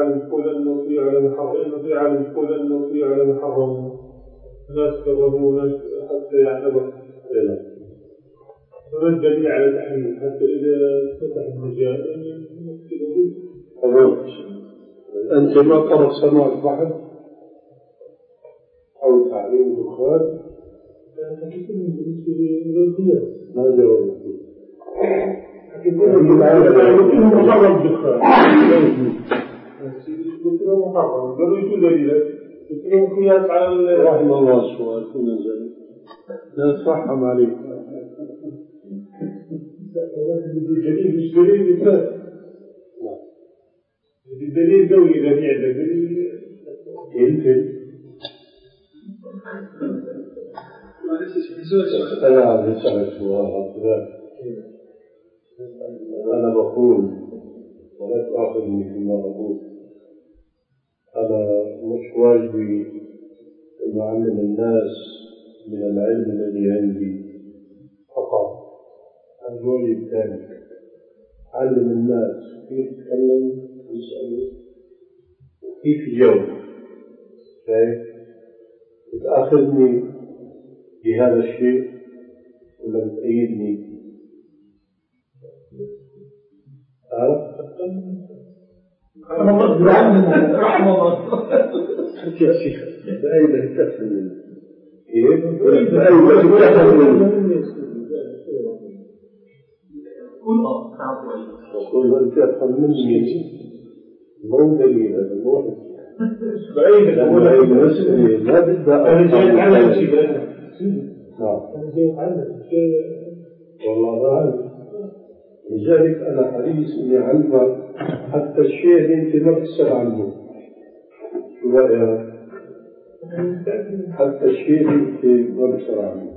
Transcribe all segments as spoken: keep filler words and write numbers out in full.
عالم تقول أنه في عالم حرام، في عالم تقول أنه في عالم حرام، ناس كرهوا ناس حتى يعتبر. فما الدليل على تحريم حتى إذا فتح المجال تمام. أنت ما قرأت سماع البحث أو تعليم الدخان؟ حكيت من بالنسبة للقياس ما جاوب فيه. حكيت من محرم الدخان قلت له محرم، قالوا شو دليلك؟ قلت له قياس على رحم الله السؤال كنا زين لا تفهم عليك. الدليل مش دليل مثال، الدليل قوي إذا في عندك دليل يمكن أنا عم أسألك سؤال. أنا بقول ولا تأخذني فيما أقول، أنا مش واجبي أن أعلم الناس من العلم الذي عندي فقط، عن واجب ثاني علم الناس كيف يتكلم ويسألوا وكيف يجاوب. كيف بتأخذني بهذا الشيء ولا بتأيدني؟ ها؟ رحمة الله رحمة الله يا شيخ بأيدك تفهم كيف؟ بأيدك تفهم وقل أنت أفهم مني مو دليل هذا الواحد بعيد أقول مسألة ما بدها أنا جاي أتعلم شيء نعم أنا جاي أتعلم شيء والله أعلم. لذلك أنا حريص إني أعلمك حتى الشيء اللي أنت ما بتسأل عنه. شو رأيك؟ حتى الشيء اللي أنت ما بتسأل عنه.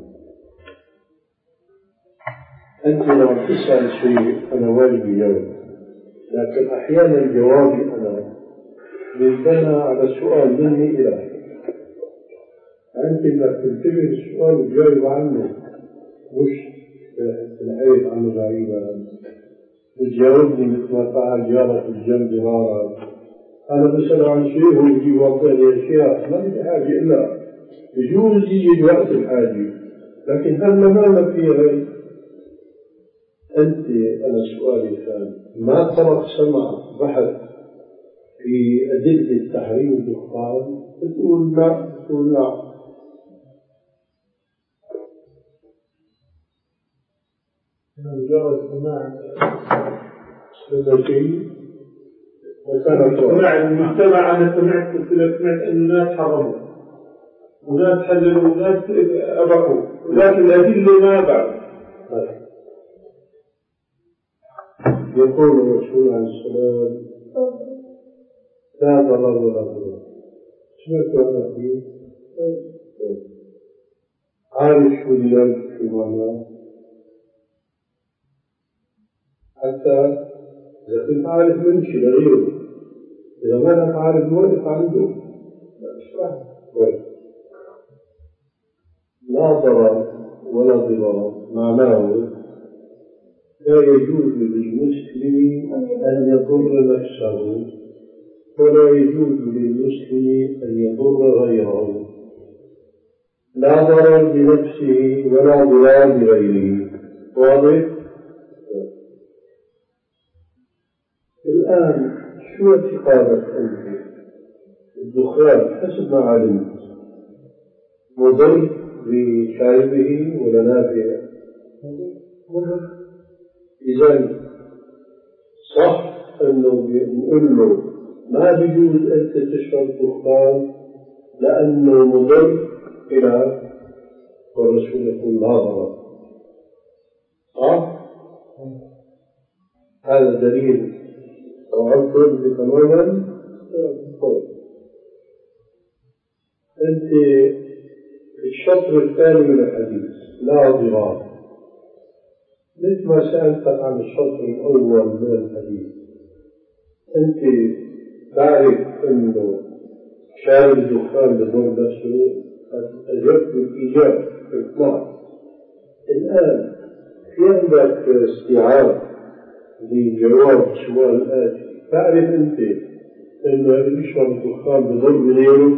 أنت لو تسأل شيء أنا واجبي جاوب، لكن أحيانا جوابي أنا بينبنى على سؤال مني إلى أنت إنك تنتبه للسؤال وتجاوب عنه، مش تنحيط عنه بعيدا وتجاوبني مثل ما فعل جارك الجنب جارك. أنا بسأل عن شيء هو يجي يوضح لي أشياء ما في حاجة إلا بجوز يجي وقت الحاجة، لكن هل ما في غير أنت. أنا سؤالي كان ما قرأت سمع بحث في أدلة تحريم الدخان؟ تقول لا تقول لا. مجرد سماع هذا شيء وكان سماع المجتمع. أنا سمعت سمعت أن الناس حرموا وناس حللوا وناس أبقوا، لكن الأدلة ما بعد. يقول الرسول عليه السلام لا ضرر ولا ضرر. سمعت هذا فيه؟ عارف شو اليد في معناه؟ حتى إذا كنت عارف من شيء غيره، إذا ما أنا عارف وقف عنده لا ضرر ولا ضرر. معناه لا يجوز للمسلم أن يضر نفسه ولا يجوز للمسلم أن يضر غيره، لا ضرر بنفسه ولا ضرر بغيره. واضح؟ الآن شو اعتقادك أنت؟ الدخان حسب ما علمت مضر بشاربه ولا نافع؟ إذا صح أنه بنقول له ما بيجوز أنت تشرب دخان لأنه مضر إلى والرسول يقول لا ضرر. صح؟ هذا دليل وعطل تماما. أنت في الشطر الثاني من الحديث لا ضرار، مثل ما سألتك عن الشطر الأول من الحديث، أنت تعرف أنه شارب الدخان بدون نفسه، أجبت الإيجاب إطلاق. الآن في عندك استيعاب لجواب السؤال الآتي، تعرف أنت لأنه اللي يشرب الدخان بضر غيره.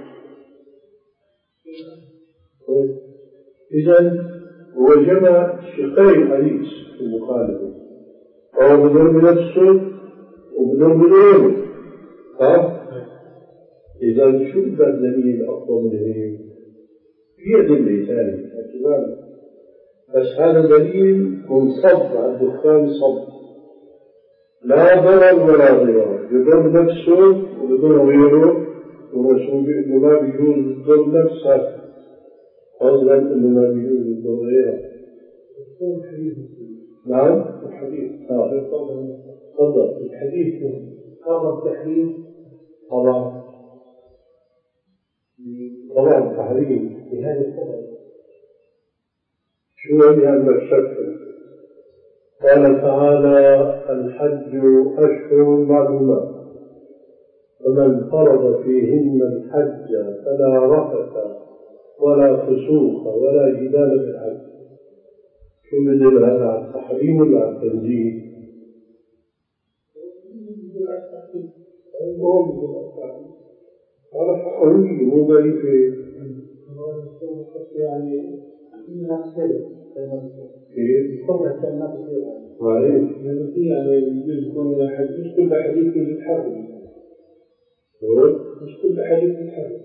إذا هو جمع شقي حديث في المخالفة، هو بضر بنفسه وبضر بغيره. ها؟ إذا شو بدأ الدليل أفضل من غيره؟ في أدلة ثانية بس هذا دليل منصب على الدخان صب، لا ضرر ولا ضرار، يضر نفسه ويضر غيره، ورسول بأنه ما بيجوز يضر نفسه فضلا أنه ما بيجوز يضر غيره. نعم الحديث تفضل. الحديث قام التحريم طبعا طبعا التحريم بهذا السبب. شو لأن الشك قال تعالى الحج أشهر معلومات فمن فرض فيهن الحج فلا رفث ولا فسوق ولا جدال في الحج. شو بدل هذا على التحريم ولا على التنزيه؟ هذا حقوي مو ضعيف يعني كيف؟ طبعا كان ما تصير معليش يعني في يعني يجوز يكون مش كل حديث يتحرم، مش كل حديث يتحرم،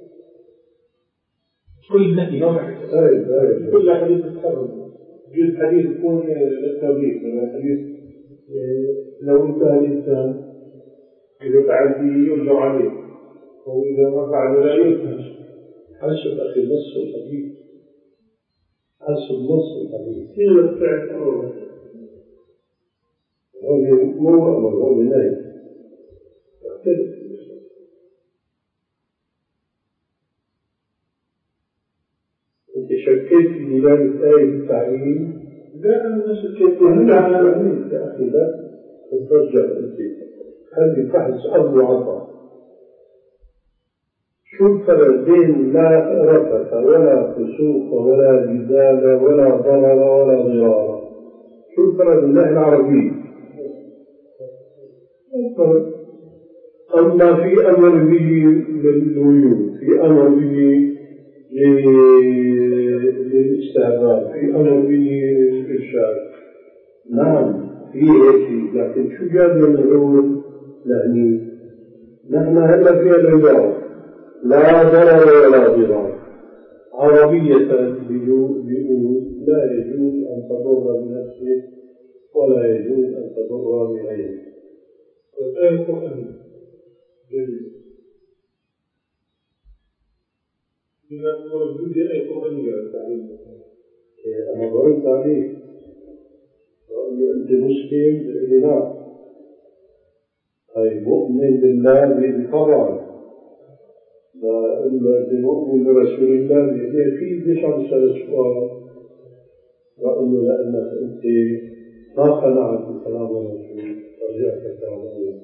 كل نهي كل حديث يتحرم. يجوز حديث يكون للتوبيخ، حديث لو انتهى الإنسان إذا فعل فيه يرجع عليه وإذا ما فعل لا ينتهي. حسب أخي نص الحديث، حسب نص الحديث كل الفعل أمره هو مو أمر هو نهي يختلف. أنت شكيت في دلالة آية التعليم؟ لا أنا ما شكيت فيها يا أخي لا ترجع أنت خلي بحث أرض عطاء. شو الفرق بين لا رفث ولا فسوق ولا جدال ولا ضرر ولا ضرار؟ شو الفرق بالله العربي؟ الفرق أما في أمر به للوجود، في أمر به للاستعباد، في أمر به للإرشاد. نعم في هيك، لكن شو جاب العلوم يعني نحن هلا في العبارة لا ضرر ولا ضرار عربية بيقول لا يجوز أن تضر بنفسك ولا يجوز أن تضر بغيرك. والآية القرآنية جميل. إذا كنت آية قرآنية التعليم أنا ضررت عليك وأقول أنت مسلم بالإله أي مؤمن بالله طبعا، المؤمن برسول الله يفيد ليش عم تسأل سؤال؟ وأنه لأنك أنت ما قنعت بكلام الرسول فرجعت كلام الله.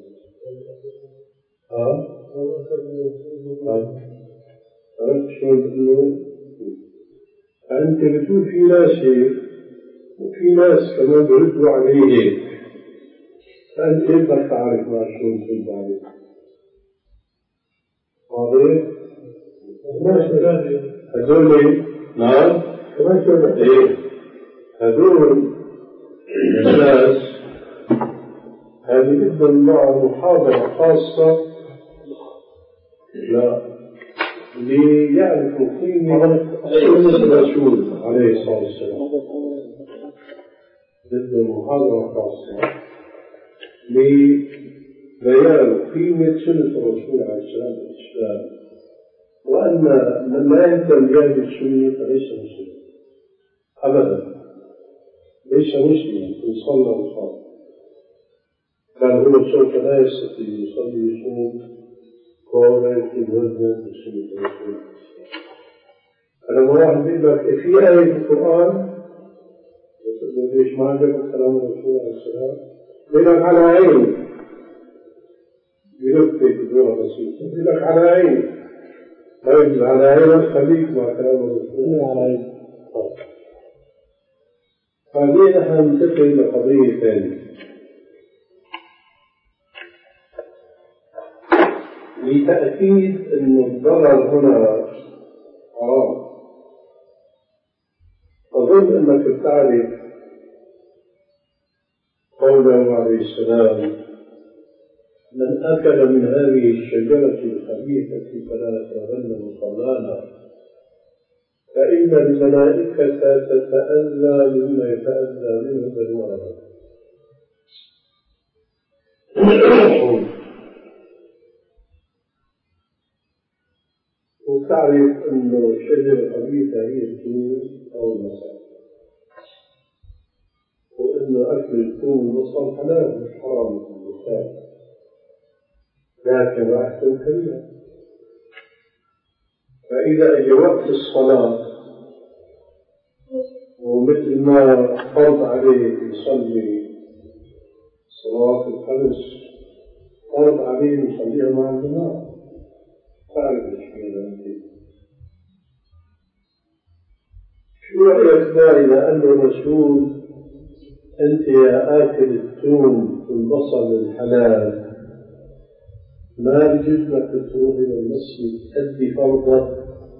ها؟ ها؟ عرفت شو بتقول؟ أنت بتقول في ناس هيك وفي ناس كمان بيردوا عليه هيك، فأنت بدك تعرف ما شو بترد عليه. واضح؟ هذول نعم ايه هذول الناس هذه بدهم مع محاضرة خاصة لا ليعرفوا قيمة سنة الرسول عليه الصلاة والسلام. بدهم محاضرة خاصة لبيان قيمة سنة الرسول عليه السلام والإسلام، وأن من لا يهتم بهذه السنة فليس مسلما أبدا، ليس مسلما إن صلى وصام، بل هو سوف لا يستطيع يصلي ويصوم ولا يكتب وزنا بسنة الرسول. فلما واحد بيقول لك في آية في القرآن ليش ما عجبك كلام الرسول عليه السلام؟ بيقول لك على عيني، بيلفت بصورة بسيطة بيقول لك على عيني. طيب على عينك خليك مع كلام الرسول على عينك. بعدين نحن ننتقل لقضية ثانية. لتأكيد أن الضرر هنا حرام. أظن أنك تعرف قوله عليه السلام: من أكل من هذه الشجرة الخبيثة فلا يتغنى مصلانا، فإن الملائكة تتأذى مما يتأذى منه بنو آدم. وتعرف أن الشجرة الخبيثة هي الثوم أو البصل، وأن أكل الثوم والبصل حلال مش حرام في الإسلام، لكن رائحته كريهة. فإذا أجى وقت الصلاة ومثل ما فرض عليه يصلي صلاة الخمس، فرض عليه يصليها مع الجماعة. تعرف الإشكال أنت شو رأيك إذا أنه مسؤول أنت يا آكل الثوم والبصل الحلال ما بجد لك تروح إلى المسجد تأدي فرضك